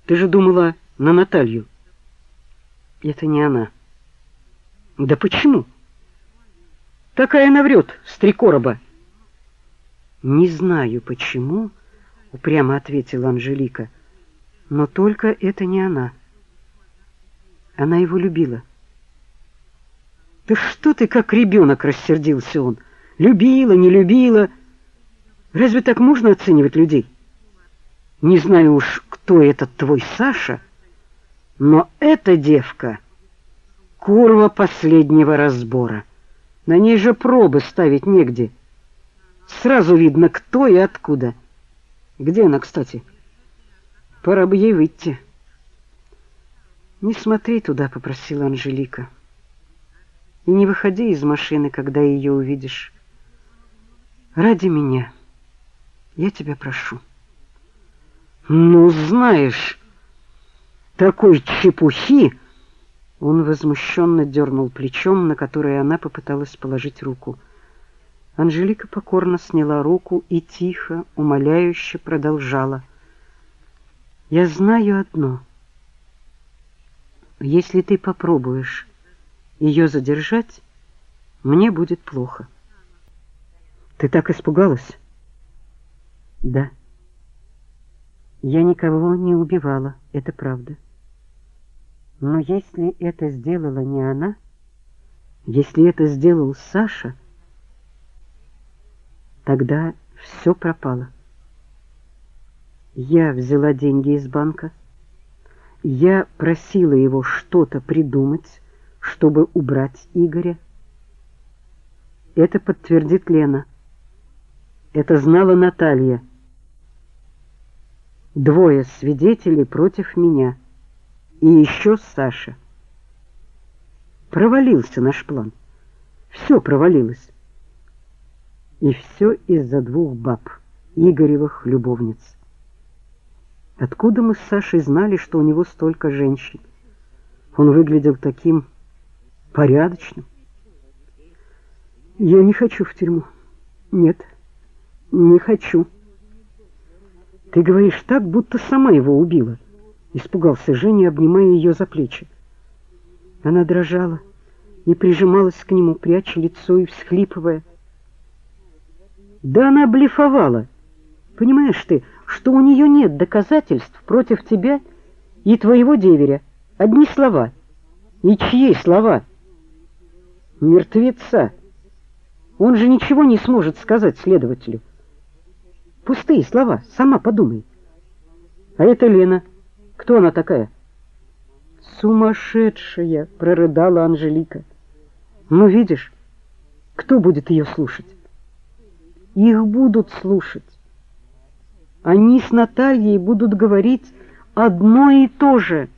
Ты же думала на Наталью. Это не она. Да почему? Такая она врет, с 3 короба. Не знаю почему, упрямо ответила Анжелика, но только это не она. Она его любила. Да что ты как ребенок, рассердился он. Любила, не любила. Разве так можно оценивать людей? Не знаю уж, кто этот твой Саша, но эта девка курва последнего разбора. На ней же пробы ставить негде. Сразу видно, кто и откуда. Где она, кстати? Пора бы ей выйти. Не смотри туда, попросила Анжелика. И не выходи из машины, когда ее увидишь. Ради меня. Я тебя прошу. Ну, знаешь, такой чепухи. Он возмущенно дернул плечом, на которое она попыталась положить руку. Анжелика покорно сняла руку и тихо, умоляюще продолжала. Я знаю одно. Если ты попробуешь ее задержать, мне будет плохо. Ты так испугалась? Да. Я никого не убивала, это правда. Но если это сделала не она, если это сделал Саша, тогда все пропало. Я взяла деньги из банка, я просила его что-то придумать, чтобы убрать Игоря. Это подтвердит Лена. Это знала Наталья. 2 свидетелей против меня. И еще Саша. Провалился наш план. Все провалилось. И все из-за 2 баб, Игоревых любовниц. Откуда мы с Сашей знали, что у него столько женщин? Он выглядел таким порядочным. Я не хочу в тюрьму. Нет, не хочу. Ты говоришь так, будто сама его убила. Испугался Женя, обнимая ее за плечи. Она дрожала и прижималась к нему, пряча лицо и всхлипывая. Да она блефовала. Понимаешь ты, что у нее нет доказательств против тебя и твоего деверя. Одни слова. И чьи слова? Мертвеца. Он же ничего не сможет сказать следователю. Пустые слова, сама подумай. А это Лена. Кто она такая? Сумасшедшая, прорыдала Анжелика. Ну, видишь, кто будет ее слушать? Их будут слушать. Они с Натальей будут говорить одно и то же.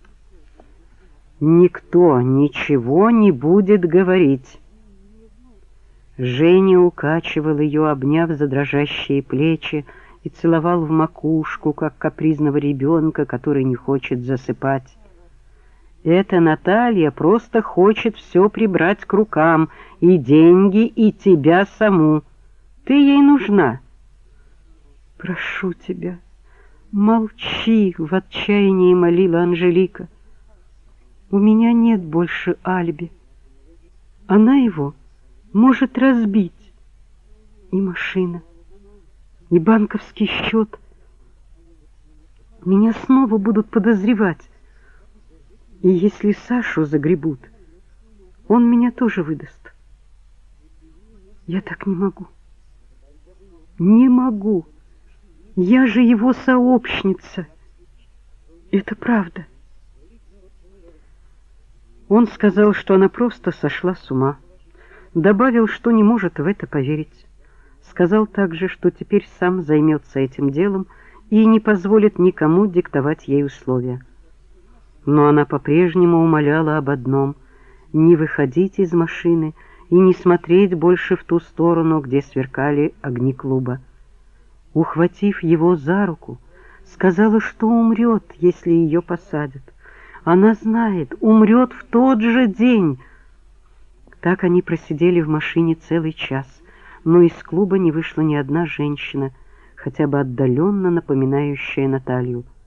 Никто ничего не будет говорить. Женя укачивал ее, обняв за дрожащие плечи, и целовал в макушку, как капризного ребенка, который не хочет засыпать. Эта Наталья просто хочет все прибрать к рукам, и деньги, и тебя саму. Ты ей нужна. Прошу тебя, молчи, в отчаянии молила Анжелика. У меня нет больше алиби. Она его может разбить. И машина, и банковский счет. Меня снова будут подозревать. И если Сашу загребут, он меня тоже выдаст. Я так не могу. Не могу. Я же его сообщница. Это правда. Он сказал, что она просто сошла с ума. Добавил, что не может в это поверить. Сказал также, что теперь сам займется этим делом и не позволит никому диктовать ей условия. Но она по-прежнему умоляла об одном — не выходить из машины и не смотреть больше в ту сторону, где сверкали огни клуба. Ухватив его за руку, сказала, что умрет, если ее посадят. Она знает, умрет в тот же день. Так они просидели в машине целый час, но из клуба не вышла ни одна женщина, хотя бы отдаленно напоминающая Наталью.